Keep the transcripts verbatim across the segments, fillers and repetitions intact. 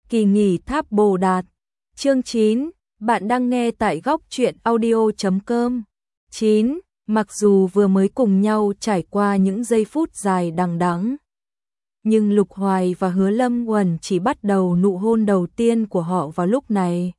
Kỳ nghỉ tháp Bồ Đạt. Chương chín, bạn đang nghe tại góc truyện audio chấm com. chín. Mặc dù vừa mới cùng nhau trải qua những giây phút dài đằng đẵng, nhưng Lục Hoài và Hứa Lâm Uẩn chỉ bắt đầu nụ hôn đầu tiên của họ vào lúc này.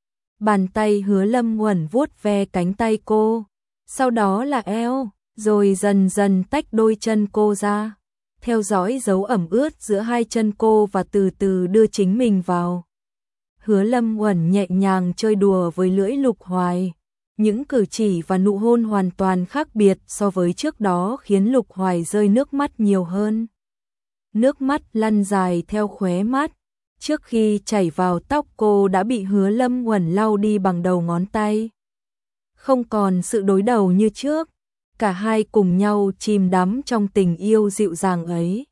Bàn tay Hứa Lâm Uẩn vuốt ve cánh tay cô, sau đó là eo, rồi dần dần tách đôi chân cô ra, theo dõi dấu ẩm ướt giữa hai chân cô và từ từ đưa chính mình vào. Hứa Lâm Uẩn nhẹ nhàng chơi đùa với lưỡi Lục Hoài. Những cử chỉ và nụ hôn hoàn toàn khác biệt so với trước đó khiến Lục Hoài rơi nước mắt nhiều hơn. Nước mắt lăn dài theo khóe mắt, trước khi chảy vào tóc cô đã bị Hứa Lâm Uẩn lau đi bằng đầu ngón tay. Không còn sự đối đầu như trước, cả hai cùng nhau chìm đắm trong tình yêu dịu dàng ấy.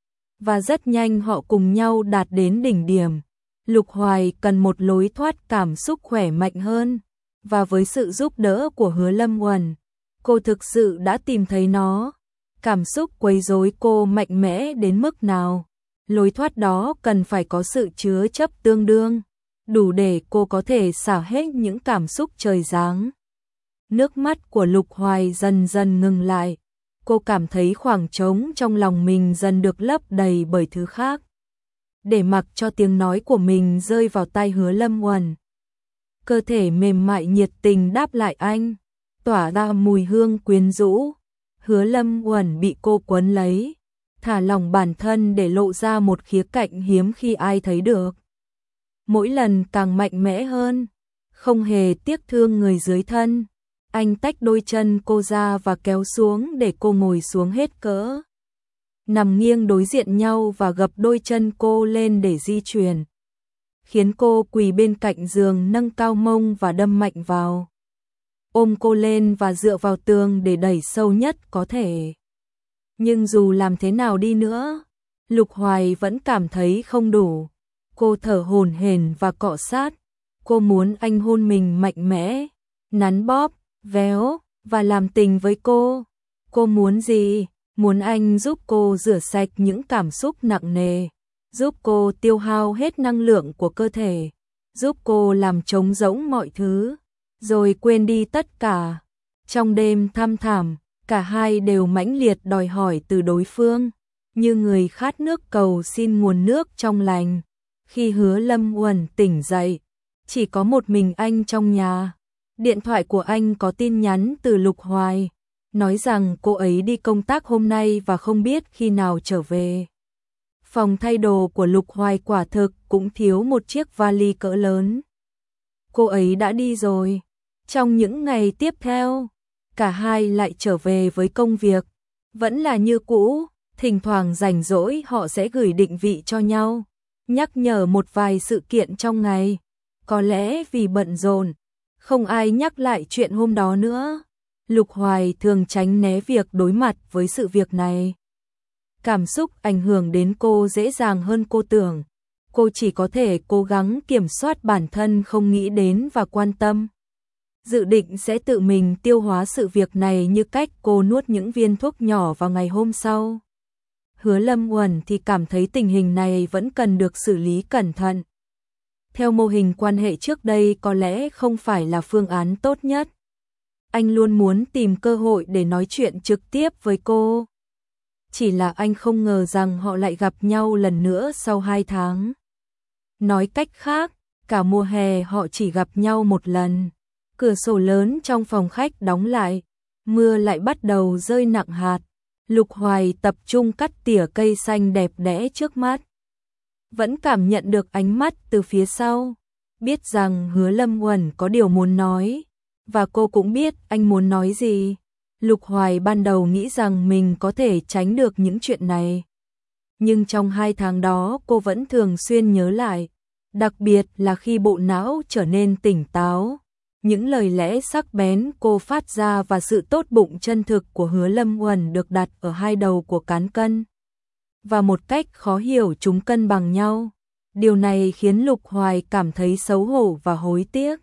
Và rất nhanh họ cùng nhau đạt đến đỉnh điểm. Lục Hoài cần một lối thoát cảm xúc khỏe mạnh hơn, và với sự giúp đỡ của Hứa Lâm Uẩn, cô thực sự đã tìm thấy nó. Cảm xúc quấy rối cô mạnh mẽ đến mức nào, lối thoát đó cần phải có sự chứa chấp tương đương, đủ để cô có thể xả hết những cảm xúc trời giáng. Nước mắt của Lục Hoài dần dần ngừng lại, cô cảm thấy khoảng trống trong lòng mình dần được lấp đầy bởi thứ khác. Để mặc cho tiếng nói của mình rơi vào tai Hứa Lâm Uẩn. Cơ thể mềm mại nhiệt tình đáp lại anh, tỏa ra mùi hương quyến rũ. Hứa Lâm Uẩn bị cô quấn lấy, thả lỏng bản thân để lộ ra một khía cạnh hiếm khi ai thấy được. Mỗi lần càng mạnh mẽ hơn, không hề tiếc thương người dưới thân. Anh tách đôi chân cô ra và kéo xuống để cô ngồi xuống hết cỡ. Nằm nghiêng đối diện nhau và gập đôi chân cô lên để di chuyển. Khiến cô quỳ bên cạnh giường, nâng cao mông và đâm mạnh vào. Ôm cô lên và dựa vào tường để đẩy sâu nhất có thể. Nhưng dù làm thế nào đi nữa, Lục Hoài vẫn cảm thấy không đủ. Cô thở hổn hển và cọ sát. Cô muốn anh hôn mình mạnh mẽ, nắn bóp, véo và làm tình với cô. Cô muốn gì? Muốn anh giúp cô rửa sạch những cảm xúc nặng nề, giúp cô tiêu hao hết năng lượng của cơ thể, giúp cô làm trống rỗng mọi thứ, rồi quên đi tất cả. Trong đêm thăm thẳm, cả hai đều mãnh liệt đòi hỏi từ đối phương, như người khát nước cầu xin nguồn nước trong lành. Khi Hứa Lâm Uẩn tỉnh dậy, chỉ có một mình anh trong nhà. Điện thoại của anh có tin nhắn từ Lục Hoài, nói rằng cô ấy đi công tác hôm nay và không biết khi nào trở về. Phòng thay đồ của Lục Hoài quả thực cũng thiếu một chiếc vali cỡ lớn. Cô ấy đã đi rồi. Trong những ngày tiếp theo, cả hai lại trở về với công việc. Vẫn là như cũ, thỉnh thoảng rảnh rỗi họ sẽ gửi định vị cho nhau, nhắc nhở một vài sự kiện trong ngày. Có lẽ vì bận rộn, không ai nhắc lại chuyện hôm đó nữa. Lục Hoài thường tránh né việc đối mặt với sự việc này. Cảm xúc ảnh hưởng đến cô dễ dàng hơn cô tưởng. Cô chỉ có thể cố gắng kiểm soát bản thân không nghĩ đến và quan tâm. Dự định sẽ tự mình tiêu hóa sự việc này như cách cô nuốt những viên thuốc nhỏ vào ngày hôm sau. Hứa Lâm Uẩn thì cảm thấy tình hình này vẫn cần được xử lý cẩn thận. Theo mô hình quan hệ trước đây có lẽ không phải là phương án tốt nhất. Anh luôn muốn tìm cơ hội để nói chuyện trực tiếp với cô. Chỉ là anh không ngờ rằng họ lại gặp nhau lần nữa sau hai tháng. Nói cách khác, cả mùa hè họ chỉ gặp nhau một lần. Cửa sổ lớn trong phòng khách đóng lại, mưa lại bắt đầu rơi nặng hạt. Lục Hoài tập trung cắt tỉa cây xanh đẹp đẽ trước mắt. Vẫn cảm nhận được ánh mắt từ phía sau, biết rằng Hứa Lâm Uẩn có điều muốn nói. Và cô cũng biết anh muốn nói gì. Lục Hoài ban đầu nghĩ rằng mình có thể tránh được những chuyện này. Nhưng trong hai tháng đó cô vẫn thường xuyên nhớ lại. Đặc biệt là khi bộ não trở nên tỉnh táo. Những lời lẽ sắc bén cô phát ra và sự tốt bụng chân thực của Hứa Lâm Uẩn được đặt ở hai đầu của cán cân. Và một cách khó hiểu chúng cân bằng nhau. Điều này khiến Lục Hoài cảm thấy xấu hổ và hối tiếc.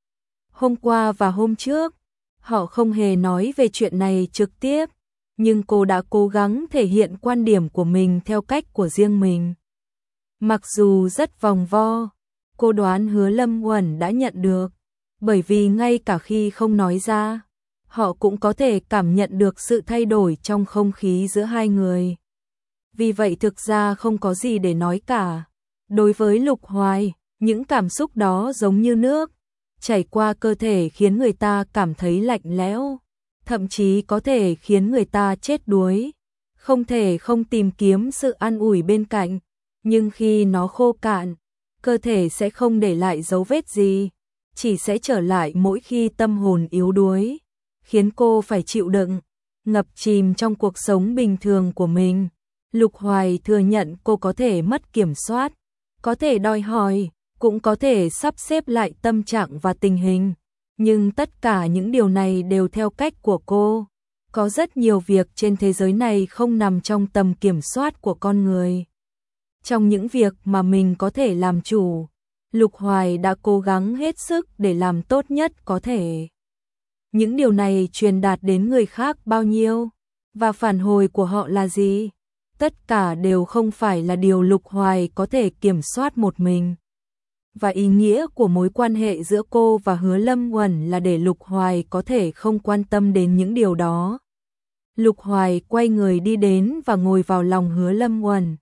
Hôm qua và hôm trước, họ không hề nói về chuyện này trực tiếp, nhưng cô đã cố gắng thể hiện quan điểm của mình theo cách của riêng mình. Mặc dù rất vòng vo, cô đoán Hứa Lâm Uẩn đã nhận được, bởi vì ngay cả khi không nói ra, họ cũng có thể cảm nhận được sự thay đổi trong không khí giữa hai người. Vì vậy thực ra không có gì để nói cả. Đối với Lục Hoài, những cảm xúc đó giống như nước, chảy qua cơ thể khiến người ta cảm thấy lạnh lẽo, thậm chí có thể khiến người ta chết đuối. Không thể không tìm kiếm sự an ủi bên cạnh, nhưng khi nó khô cạn, cơ thể sẽ không để lại dấu vết gì, chỉ sẽ trở lại mỗi khi tâm hồn yếu đuối, khiến cô phải chịu đựng, ngập chìm trong cuộc sống bình thường của mình. Lục Hoài thừa nhận cô có thể mất kiểm soát, có thể đòi hỏi, cũng có thể sắp xếp lại tâm trạng và tình hình, nhưng tất cả những điều này đều theo cách của cô. Có rất nhiều việc trên thế giới này không nằm trong tầm kiểm soát của con người. Trong những việc mà mình có thể làm chủ, Lục Hoài đã cố gắng hết sức để làm tốt nhất có thể. Những điều này truyền đạt đến người khác bao nhiêu, và phản hồi của họ là gì? Tất cả đều không phải là điều Lục Hoài có thể kiểm soát một mình. Và ý nghĩa của mối quan hệ giữa cô và Hứa Lâm Uẩn là để Lục Hoài có thể không quan tâm đến những điều đó. Lục Hoài quay người đi đến và ngồi vào lòng Hứa Lâm Uẩn,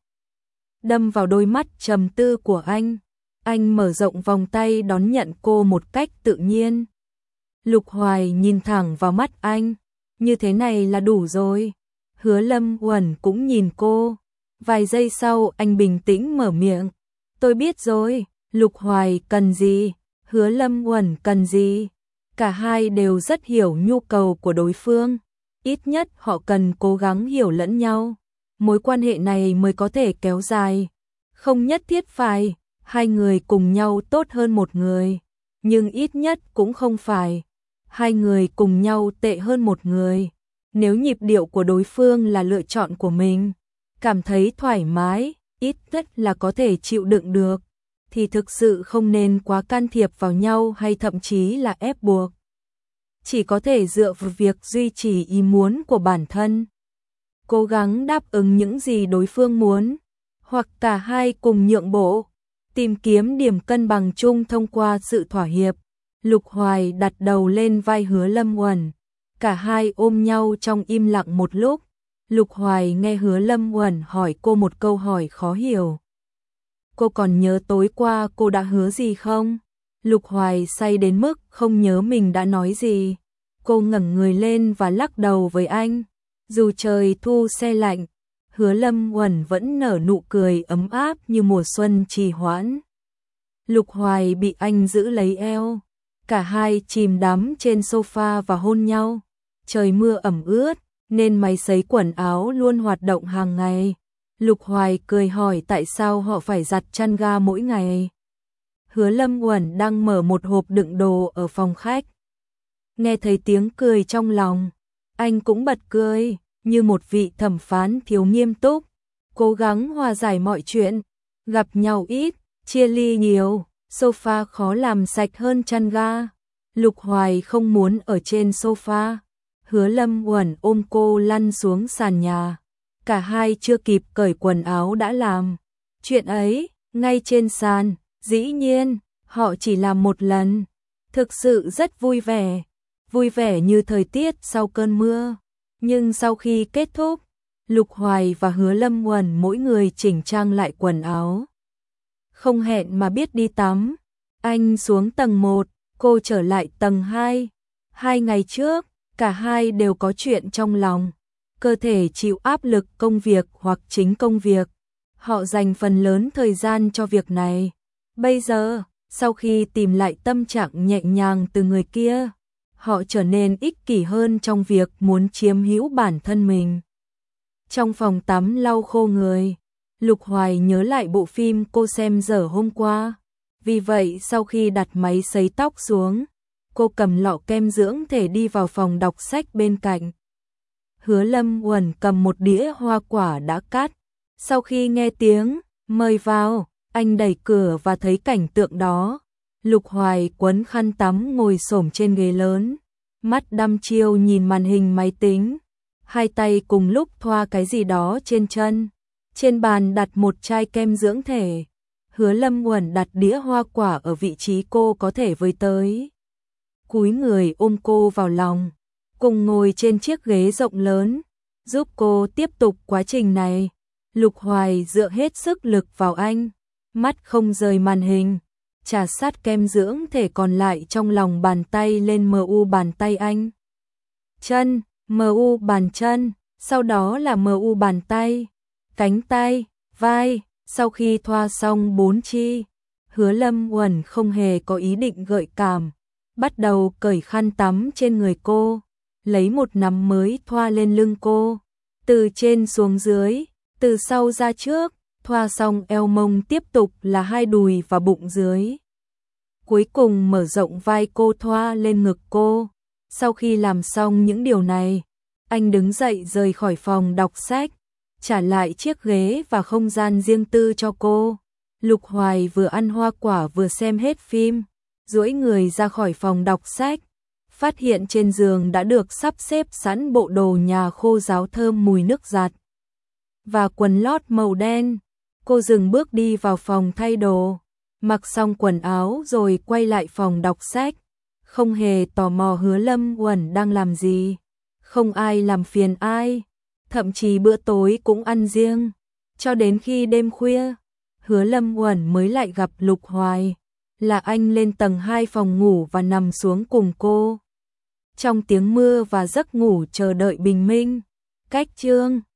đâm vào đôi mắt trầm tư của anh. Anh mở rộng vòng tay đón nhận cô một cách tự nhiên. Lục Hoài nhìn thẳng vào mắt anh, như thế này là đủ rồi. Hứa Lâm Uẩn cũng nhìn cô. Vài giây sau anh bình tĩnh mở miệng. Tôi biết rồi. Lục Hoài cần gì? Hứa Lâm Uẩn cần gì? Cả hai đều rất hiểu nhu cầu của đối phương. Ít nhất họ cần cố gắng hiểu lẫn nhau. Mối quan hệ này mới có thể kéo dài. Không nhất thiết phải hai người cùng nhau tốt hơn một người, nhưng ít nhất cũng không phải hai người cùng nhau tệ hơn một người. Nếu nhịp điệu của đối phương là lựa chọn của mình, cảm thấy thoải mái, ít nhất là có thể chịu đựng được, thì thực sự không nên quá can thiệp vào nhau hay thậm chí là ép buộc. Chỉ có thể dựa vào việc duy trì ý muốn của bản thân, cố gắng đáp ứng những gì đối phương muốn, hoặc cả hai cùng nhượng bộ, tìm kiếm điểm cân bằng chung thông qua sự thỏa hiệp. Lục Hoài đặt đầu lên vai Hứa Lâm Uẩn, cả hai ôm nhau trong im lặng một lúc. Lục Hoài nghe Hứa Lâm Uẩn hỏi cô một câu hỏi khó hiểu. Cô còn nhớ tối qua cô đã hứa gì không? Lục Hoài say đến mức không nhớ mình đã nói gì. Cô ngẩng người lên và lắc đầu với anh. Dù trời thu se lạnh, Hứa Lâm Uẩn vẫn nở nụ cười ấm áp như mùa xuân trì hoãn. Lục Hoài bị anh giữ lấy eo, cả hai chìm đắm trên sofa và hôn nhau. Trời mưa ẩm ướt, nên máy sấy quần áo luôn hoạt động hàng ngày. Lục Hoài cười hỏi tại sao họ phải giặt chăn ga mỗi ngày. Hứa Lâm Uẩn đang mở một hộp đựng đồ ở phòng khách. Nghe thấy tiếng cười trong lòng, anh cũng bật cười, như một vị thẩm phán thiếu nghiêm túc, cố gắng hòa giải mọi chuyện. Gặp nhau ít, chia ly nhiều, sofa khó làm sạch hơn chăn ga. Lục Hoài không muốn ở trên sofa. Hứa Lâm Uẩn ôm cô lăn xuống sàn nhà. Cả hai chưa kịp cởi quần áo đã làm chuyện ấy, ngay trên sàn. Dĩ nhiên, họ chỉ làm một lần. Thực sự rất vui vẻ, vui vẻ như thời tiết sau cơn mưa. Nhưng sau khi kết thúc, Lục Hoài và Hứa Lâm Uẩn mỗi người chỉnh trang lại quần áo. Không hẹn mà biết đi tắm. Anh xuống tầng một, cô trở lại tầng hai. Hai ngày trước, cả hai đều có chuyện trong lòng. Cơ thể chịu áp lực công việc hoặc chính công việc. Họ dành phần lớn thời gian cho việc này. Bây giờ, sau khi tìm lại tâm trạng nhẹ nhàng từ người kia, họ trở nên ích kỷ hơn trong việc muốn chiếm hữu bản thân mình. Trong phòng tắm lau khô người, Lục Hoài nhớ lại bộ phim cô xem dở hôm qua. Vì vậy sau khi đặt máy sấy tóc xuống, cô cầm lọ kem dưỡng thể đi vào phòng đọc sách bên cạnh. Hứa Lâm Uẩn cầm một đĩa hoa quả đã cắt. Sau khi nghe tiếng mời vào, anh đẩy cửa và thấy cảnh tượng đó. Lục Hoài quấn khăn tắm ngồi xổm trên ghế lớn, mắt đăm chiêu nhìn màn hình máy tính, hai tay cùng lúc thoa cái gì đó trên chân. Trên bàn đặt một chai kem dưỡng thể. Hứa Lâm Uẩn đặt đĩa hoa quả ở vị trí cô có thể với tới. Cúi người ôm cô vào lòng, cùng ngồi trên chiếc ghế rộng lớn, giúp cô tiếp tục quá trình này. Lục Hoài dựa hết sức lực vào anh, mắt không rời màn hình, trà sát kem dưỡng thể còn lại trong lòng bàn tay lên mờ u bàn tay anh. Chân, mờ u bàn chân, sau đó là mờ u bàn tay, cánh tay, vai. Sau khi thoa xong bốn chi, Hứa Lâm Uẩn không hề có ý định gợi cảm, bắt đầu cởi khăn tắm trên người cô, lấy một nắm mới thoa lên lưng cô, từ trên xuống dưới, từ sau ra trước, thoa xong eo mông tiếp tục là hai đùi và bụng dưới. Cuối cùng mở rộng vai cô thoa lên ngực cô. Sau khi làm xong những điều này, anh đứng dậy rời khỏi phòng đọc sách, trả lại chiếc ghế và không gian riêng tư cho cô. Lục Hoài vừa ăn hoa quả vừa xem hết phim, duỗi người ra khỏi phòng đọc sách, phát hiện trên giường đã được sắp xếp sẵn bộ đồ nhà khô ráo thơm mùi nước giặt và quần lót màu đen. Cô dừng bước đi vào phòng thay đồ, mặc xong quần áo rồi quay lại phòng đọc sách, không hề tò mò Hứa Lâm Uẩn đang làm gì, không ai làm phiền ai, thậm chí bữa tối cũng ăn riêng, cho đến khi đêm khuya, Hứa Lâm Uẩn mới lại gặp Lục Hoài, là anh lên tầng hai phòng ngủ và nằm xuống cùng cô. Trong tiếng mưa và giấc ngủ chờ đợi bình minh, cách chương